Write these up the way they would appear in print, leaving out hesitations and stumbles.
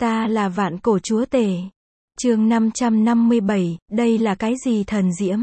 Ta là vạn cổ chúa tể. Chương 557, đây là cái gì thần diễm?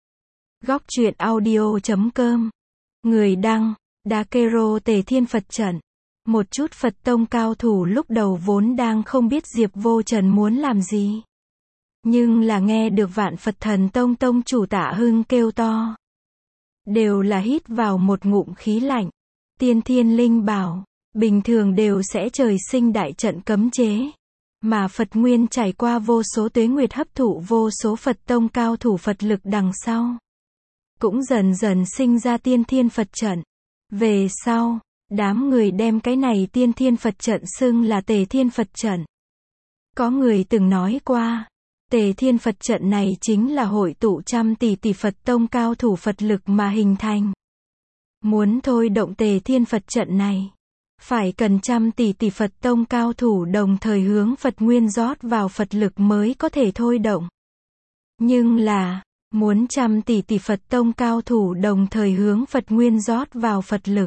Góc truyện audio.com. Người đăng, Dakero Tề Thiên Phật Trận. Một chút Phật tông cao thủ lúc đầu vốn đang không biết Diệp Vô Trần muốn làm gì. Nhưng là nghe được Vạn Phật Thần Tông tông chủ Tạ Hưng kêu to. Đều là hít vào một ngụm khí lạnh. Tiên Thiên Linh bảo, bình thường đều sẽ trời sinh đại trận cấm chế. Mà Phật Nguyên trải qua vô số tuế nguyệt hấp thụ vô số Phật tông cao thủ Phật lực đằng sau. Cũng dần dần sinh ra Tiên Thiên Phật Trận. Về sau, đám người đem cái này Tiên Thiên Phật Trận xưng là Tề Thiên Phật Trận. Có người từng nói qua, Tề Thiên Phật Trận này chính là hội tụ trăm tỷ tỷ Phật tông cao thủ Phật lực mà hình thành. Muốn thôi động Tề Thiên Phật Trận này, phải cần trăm tỷ tỷ Phật tông cao thủ đồng thời hướng Phật Nguyên rót vào Phật lực mới có thể thôi động. Nhưng là, muốn trăm tỷ tỷ Phật tông cao thủ đồng thời hướng Phật Nguyên rót vào Phật lực.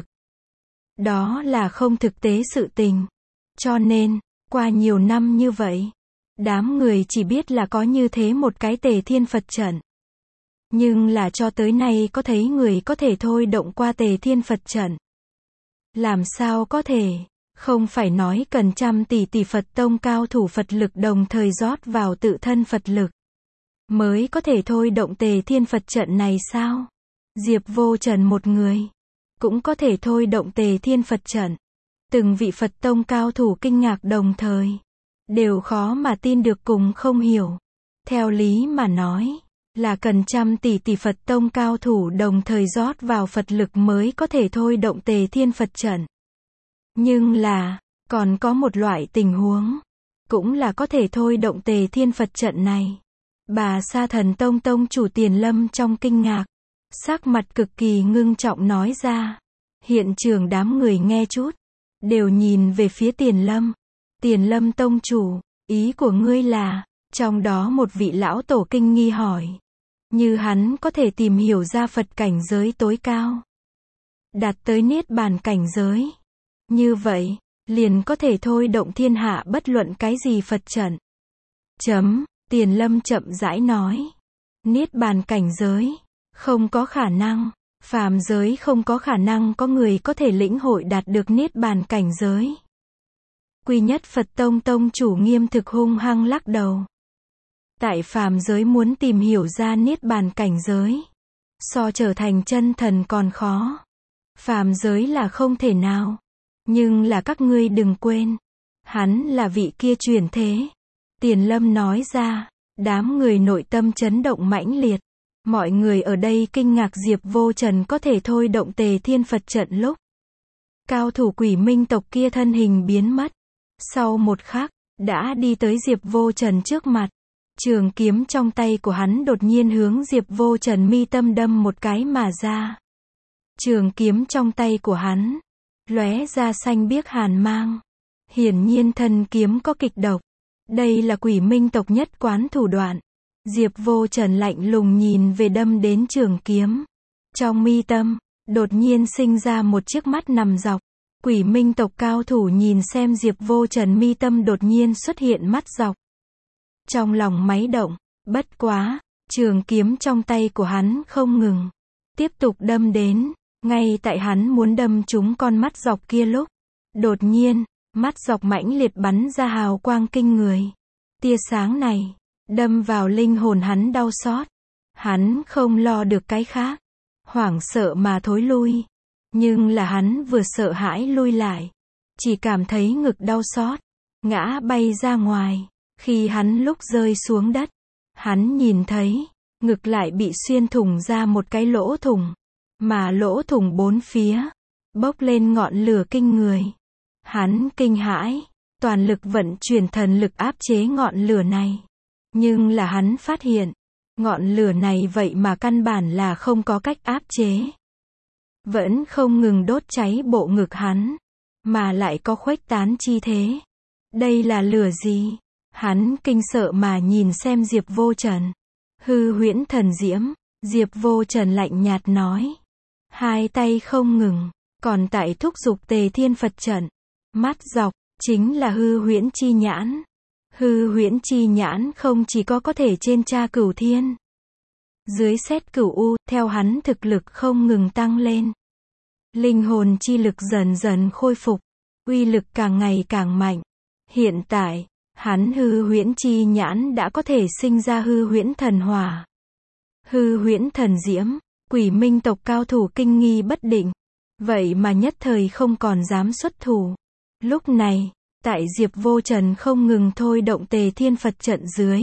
Đó là không thực tế sự tình. Cho nên, qua nhiều năm như vậy, đám người chỉ biết là có như thế một cái Tề Thiên Phật Trận. Nhưng là cho tới nay có thấy người có thể thôi động qua Tề Thiên Phật Trận. Làm sao có thể, không phải nói cần trăm tỷ tỷ Phật tông cao thủ Phật lực đồng thời rót vào tự thân Phật lực. Mới có thể thôi động Tề Thiên Phật Trận này sao? Diệp Vô Trần một người, cũng có thể thôi động Tề Thiên Phật Trận. Từng vị Phật tông cao thủ kinh ngạc đồng thời. Đều khó mà tin được cùng không hiểu. Theo lý mà nói, là cần trăm tỷ tỷ Phật tông cao thủ đồng thời rót vào Phật lực mới có thể thôi động Tề Thiên Phật Trận. Nhưng là, còn có một loại tình huống, cũng là có thể thôi động Tề Thiên Phật Trận này. Bà Sa Thần Tông tông chủ Tiền Lâm trong kinh ngạc, sắc mặt cực kỳ ngưng trọng nói ra. Hiện trường đám người nghe chút, đều nhìn về phía Tiền Lâm. Tiền Lâm tông chủ, ý của ngươi là, trong đó một vị lão tổ kinh nghi hỏi. Như hắn có thể tìm hiểu ra Phật cảnh giới tối cao, đạt tới Niết Bàn cảnh giới. Như vậy, liền có thể thôi động thiên hạ bất luận cái gì Phật trận. Tiền Lâm chậm rãi nói. Niết Bàn cảnh giới, không có khả năng. Phàm giới không có khả năng có người có thể lĩnh hội đạt được Niết Bàn cảnh giới. Quy Nhất Phật Tông tông chủ Nghiêm Thực hung hăng lắc đầu. Tại phàm giới muốn tìm hiểu ra Niết Bàn cảnh giới, so trở thành chân thần còn khó. Phàm giới là không thể nào. Nhưng là các ngươi đừng quên, hắn là vị kia chuyển thế. Tiền Lâm nói ra, đám người nội tâm chấn động mãnh liệt. Mọi người ở đây kinh ngạc Diệp Vô Trần có thể thôi động Tề Thiên Phật Trận lúc. Cao thủ Quỷ Minh tộc kia thân hình biến mất. Sau một khắc, đã đi tới Diệp Vô Trần trước mặt. Trường kiếm trong tay của hắn đột nhiên hướng Diệp Vô Trần mi tâm đâm một cái mà ra. Trường kiếm trong tay của hắn, lóe ra xanh biếc hàn mang. Hiển nhiên thân kiếm có kịch độc. Đây là Quỷ Minh tộc nhất quán thủ đoạn. Diệp Vô Trần lạnh lùng nhìn về đâm đến trường kiếm. Trong mi tâm, đột nhiên sinh ra một chiếc mắt nằm dọc. Quỷ Minh tộc cao thủ nhìn xem Diệp Vô Trần mi tâm đột nhiên xuất hiện mắt dọc. Trong lòng máy động, bất quá, trường kiếm trong tay của hắn không ngừng. Tiếp tục đâm đến, ngay tại hắn muốn đâm trúng con mắt dọc kia lúc. Đột nhiên, mắt dọc mãnh liệt bắn ra hào quang kinh người. Tia sáng này, đâm vào linh hồn hắn đau xót. Hắn không lo được cái khác. Hoảng sợ mà thối lui. Nhưng là hắn vừa sợ hãi lui lại. Chỉ cảm thấy ngực đau xót. Ngã bay ra ngoài. Khi hắn lúc rơi xuống đất, hắn nhìn thấy, ngực lại bị xuyên thủng ra một cái lỗ thủng. Mà lỗ thủng bốn phía, bốc lên ngọn lửa kinh người. Hắn kinh hãi, toàn lực vận chuyển thần lực áp chế ngọn lửa này. Nhưng là hắn phát hiện, ngọn lửa này vậy mà căn bản là không có cách áp chế. Vẫn không ngừng đốt cháy bộ ngực hắn, mà lại có khuếch tán chi thế. Đây là lửa gì? Hắn kinh sợ mà nhìn xem Diệp Vô Trần. Hư huyễn thần diễm, Diệp Vô Trần lạnh nhạt nói. Hai tay không ngừng, còn tại thúc giục Tề Thiên Phật Trận. Mắt dọc, chính là hư huyễn chi nhãn. Hư huyễn chi nhãn không chỉ có thể trên tra cửu thiên. Dưới xét cửu u, theo hắn thực lực không ngừng tăng lên. Linh hồn chi lực dần dần khôi phục, uy lực càng ngày càng mạnh. Hiện tại, hắn hư huyễn chi nhãn đã có thể sinh ra hư huyễn thần hỏa. Hư huyễn thần diễm, Quỷ Minh tộc cao thủ kinh nghi bất định. Vậy mà nhất thời không còn dám xuất thủ. Lúc này, tại Diệp Vô Trần không ngừng thôi động Tề Thiên Phật trận dưới.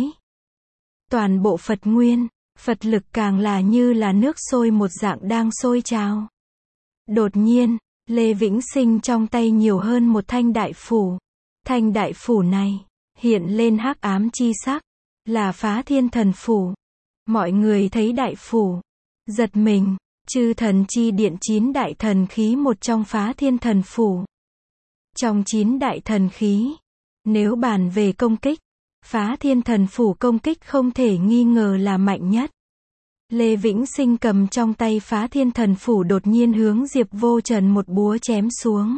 Toàn bộ Phật nguyên, Phật lực càng là như là nước sôi một dạng đang sôi trào. Đột nhiên, Lê Vĩnh Sinh trong tay nhiều hơn một thanh đại phủ. Thanh đại phủ này, hiện lên hắc ám chi sắc, là Phá Thiên Thần Phủ. Mọi người thấy đại phủ, giật mình, Chư Thần Chi Điện 9 đại thần khí một trong Phá Thiên Thần Phủ. Trong 9 đại thần khí, nếu bàn về công kích, Phá Thiên Thần Phủ công kích không thể nghi ngờ là mạnh nhất. Lê Vĩnh Sinh cầm trong tay Phá Thiên Thần Phủ đột nhiên hướng Diệp Vô Trần một búa chém xuống.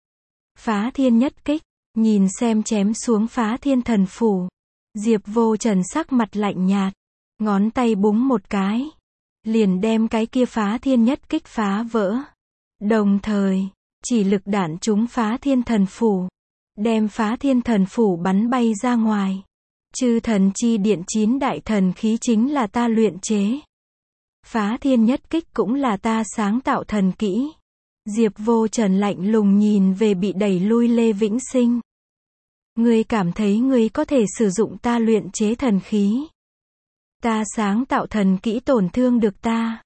Phá Thiên nhất kích, nhìn xem chém xuống Phá Thiên Thần Phủ. Diệp Vô Trần sắc mặt lạnh nhạt, ngón tay búng một cái, liền đem cái kia Phá Thiên nhất kích phá vỡ. Đồng thời, chỉ lực đạn trúng Phá Thiên Thần Phủ, đem Phá Thiên Thần Phủ bắn bay ra ngoài. Chư Thần Chi Điện 9 đại thần khí chính là ta luyện chế. Phá Thiên nhất kích cũng là ta sáng tạo thần kỹ. Diệp Vô Trần lạnh lùng nhìn về bị đẩy lui Lê Vĩnh Sinh. Ngươi cảm thấy ngươi có thể sử dụng ta luyện chế thần khí? Ta sáng tạo thần kỹ tổn thương được ta?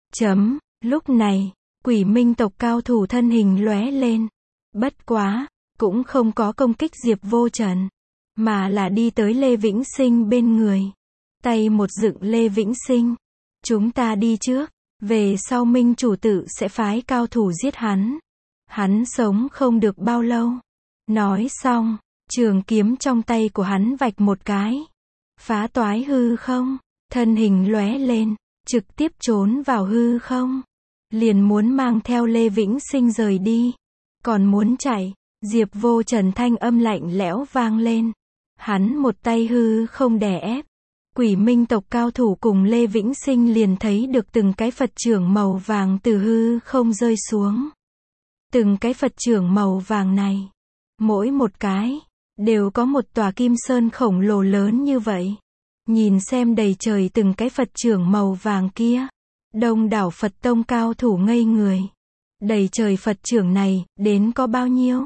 Lúc này, Quỷ Minh tộc cao thủ thân hình lóe lên. Bất quá, cũng không có công kích Diệp Vô Trần, mà là đi tới Lê Vĩnh Sinh bên người. Tay một dựng Lê Vĩnh Sinh. Chúng ta đi trước, về sau Minh chủ tự sẽ phái cao thủ giết hắn. Hắn sống không được bao lâu. Nói xong, trường kiếm trong tay của hắn vạch một cái, phá toái hư không, thân hình lóe lên, trực tiếp trốn vào hư không. Liền muốn mang theo Lê Vĩnh Sinh rời đi. Còn muốn chạy, Diệp Vô Trần thanh âm lạnh lẽo vang lên. Hắn một tay hư không đè ép. Quỷ Minh tộc cao thủ cùng Lê Vĩnh Sinh liền thấy được từng cái Phật chưởng màu vàng từ hư không rơi xuống. Từng cái Phật chưởng màu vàng này, mỗi một cái, đều có một tòa kim sơn khổng lồ lớn như vậy. Nhìn xem đầy trời từng cái Phật chưởng màu vàng kia. Đông đảo Phật tông cao thủ ngây người. Đầy trời Phật chưởng này, đến có bao nhiêu?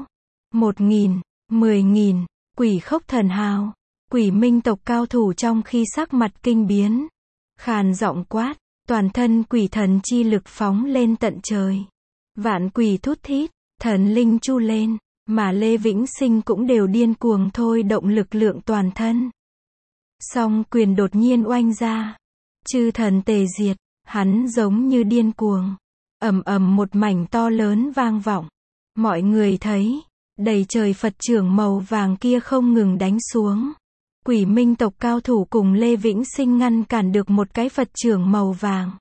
1.000, 10.000, Quỷ Khốc Thần Hào. Quỷ Minh tộc cao thủ trong khi sắc mặt kinh biến, khàn giọng quát, toàn thân quỷ thần chi lực phóng lên tận trời. Vạn quỷ thút thít, thần linh chu lên, mà Lê Vĩnh Sinh cũng đều điên cuồng thôi động lực lượng toàn thân. Song quyền đột nhiên oanh ra, chư thần tề diệt, hắn giống như điên cuồng. Ầm ầm một mảnh to lớn vang vọng. Mọi người thấy, đầy trời Phật chưởng màu vàng kia không ngừng đánh xuống. Quỷ Minh tộc cao thủ cùng Lê Vĩnh Sinh ngăn cản được một cái Phật chưởng màu vàng.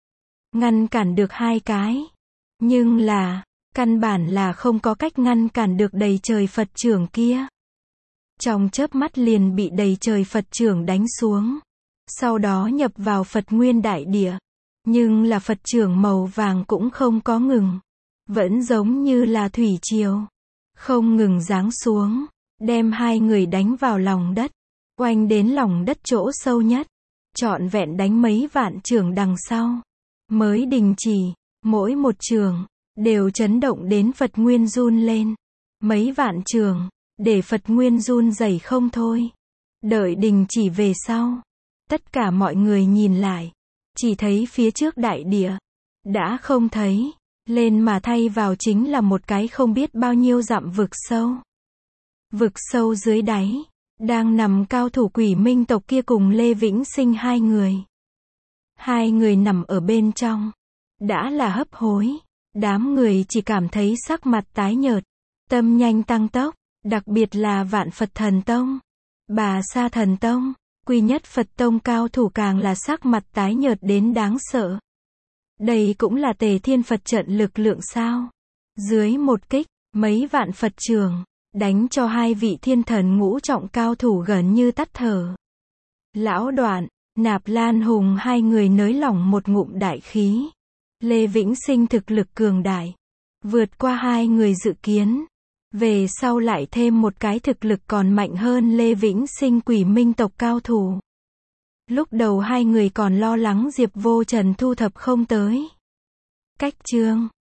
Ngăn cản được 2 cái. Nhưng là, căn bản là không có cách ngăn cản được đầy trời Phật chưởng kia. Trong chớp mắt liền bị đầy trời Phật chưởng đánh xuống. Sau đó nhập vào Phật nguyên đại địa. Nhưng là Phật chưởng màu vàng cũng không có ngừng. Vẫn giống như là thủy triều. Không ngừng giáng xuống. Đem 2 người đánh vào lòng đất. Oanh đến lòng đất chỗ sâu nhất. Trọn vẹn đánh mấy vạn chưởng đằng sau. Mới đình chỉ. Mỗi một chưởng đều chấn động đến Phật nguyên run lên. Mấy vạn chưởng để Phật nguyên run rẩy không thôi. Đợi đình chỉ về sau. Tất cả mọi người nhìn lại. Chỉ thấy phía trước đại địa. Đã không thấy. Lên mà thay vào chính là một cái không biết bao nhiêu dặm vực sâu. Vực sâu dưới đáy. Đang nằm cao thủ Quỷ Minh tộc kia cùng Lê Vĩnh Sinh 2 người. 2 người nằm ở bên trong. Đã là hấp hối. Đám người chỉ cảm thấy sắc mặt tái nhợt. Tâm nhanh tăng tốc. Đặc biệt là Vạn Phật Thần Tông. Bà Sa Thần Tông. Quy Nhất Phật Tông cao thủ càng là sắc mặt tái nhợt đến đáng sợ. Đây cũng là Tề Thiên Phật trận lực lượng sao? Dưới một kích, mấy vạn Phật chưởng đánh cho hai vị thiên thần ngũ trọng cao thủ gần như tắt thở. Lão Đoạn, Nạp Lan Hùng hai người nới lỏng một ngụm đại khí. Lê Vĩnh Sinh thực lực cường đại, vượt qua hai người dự kiến. Về sau lại thêm một cái thực lực còn mạnh hơn Lê Vĩnh Sinh Quỷ Minh tộc cao thủ. Lúc đầu hai người còn lo lắng Diệp Vô Trần thu thập không tới. Cách chương